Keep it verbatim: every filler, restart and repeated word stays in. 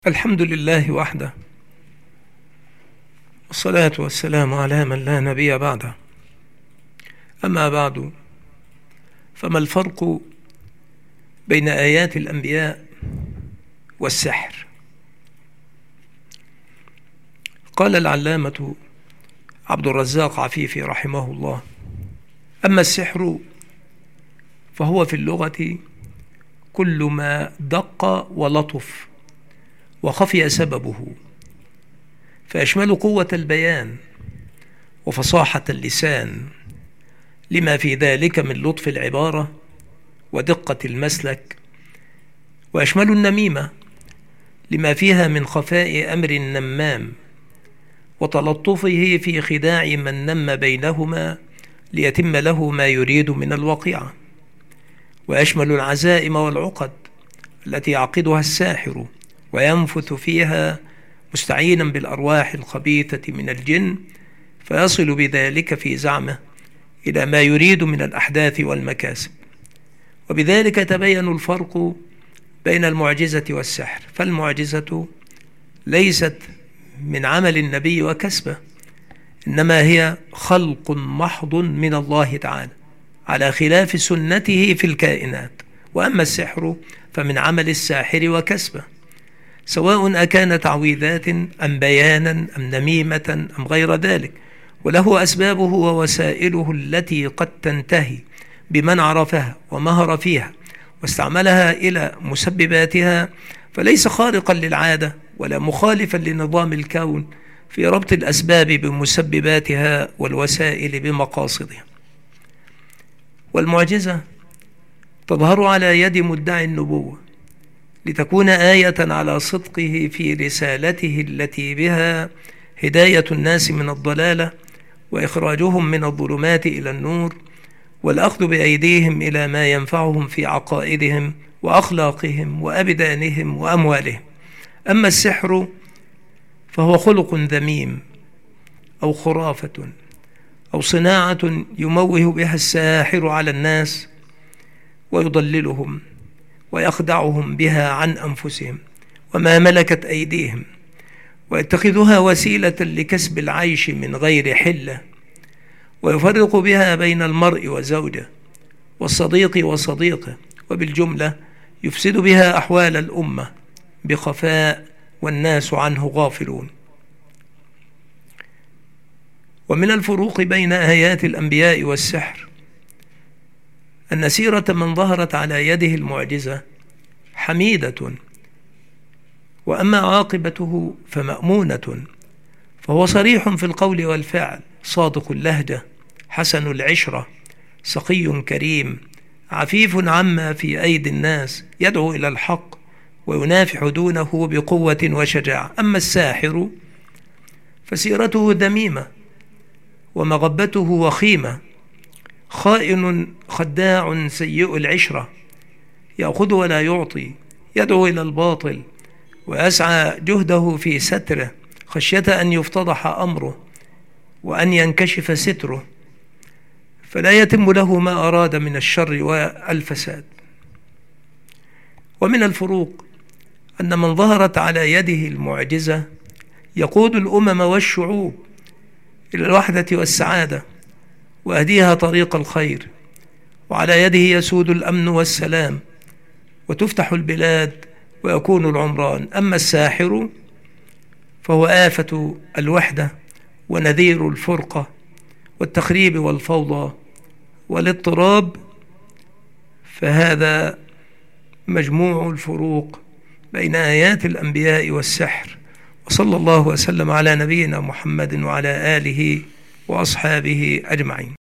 الحمد لله وحده، والصلاة والسلام على من لا نبي بعده. أما بعد، فما الفرق بين آيات الأنبياء والسحر؟ قال العلامة عبد الرزاق عفيفي رحمه الله: أما السحر فهو في اللغة كل ما دق ولطف وخفي سببه، فيشمل قوة البيان وفصاحة اللسان لما في ذلك من لطف العبارة ودقة المسلك، ويشمل النميمة لما فيها من خفاء أمر النمام وتلطفه في خداع من نم بينهما ليتم له ما يريد من الوقيعة، ويشمل العزائم والعقد التي يعقدها الساحر وينفث فيها مستعينا بالأرواح الخبيثة من الجن، فيصل بذلك في زعمه إلى ما يريد من الأحداث والمكاسب. وبذلك يتبين الفرق بين المعجزة والسحر، فالمعجزة ليست من عمل النبي وكسبه، إنما هي خلق محض من الله تعالى على خلاف سنته في الكائنات. وأما السحر فمن عمل الساحر وكسبه، سواء أكان تعويذات أم بيانا أم نميمة أم غير ذلك، وله أسبابه ووسائله التي قد تنتهي بمن عرفها ومهر فيها واستعملها إلى مسبباتها، فليس خارقا للعادة ولا مخالفا لنظام الكون في ربط الأسباب بمسبباتها والوسائل بمقاصدها. والمعجزة تظهر على يد مدعي النبوة لتكون آية على صدقه في رسالته التي بها هداية الناس من الضلالة وإخراجهم من الظلمات إلى النور، والأخذ بأيديهم إلى ما ينفعهم في عقائدهم وأخلاقهم وأبدانهم وأموالهم. أما السحر فهو خلق ذميم أو خرافة أو صناعة يموه بها الساحر على الناس ويضللهم ويخدعهم بها عن أنفسهم وما ملكت أيديهم، ويتخذها وسيلة لكسب العيش من غير حلة، ويفرق بها بين المرء وزوجه والصديق وصديقه، وبالجملة يفسد بها أحوال الأمة بخفاء والناس عنه غافلون. ومن الفروق بين آيات الأنبياء والسحر أن سيرة من ظهرت على يده المعجزة حميدة، وأما عاقبته فمأمونة، فهو صريح في القول والفعل، صادق اللهجة، حسن العشرة، سقي كريم، عفيف عما في أيدي الناس، يدعو إلى الحق وينافح دونه بقوة وشجاعة. أما الساحر فسيرته ذميمة ومغبته وخيمة، خائن خداع سيء العشرة، يأخذ ولا يعطي، يدعو إلى الباطل ويسعى جهده في ستره خشية أن يفتضح أمره وأن ينكشف ستره، فلا يتم له ما أراد من الشر والفساد. ومن الفروق أن من ظهرت على يده المعجزة يقود الأمم والشعوب إلى الوحدة والسعادة وأهديها طريق الخير، وعلى يده يسود الأمن والسلام وتفتح البلاد ويكون العمران. أما الساحر فهو آفة الوحدة ونذير الفرقة والتخريب والفوضى والاضطراب، فهذا مجموع الفروق بين آيات الأنبياء والسحر. وصلى الله وسلم على نبينا محمد وعلى آله وأصحابه أجمعين.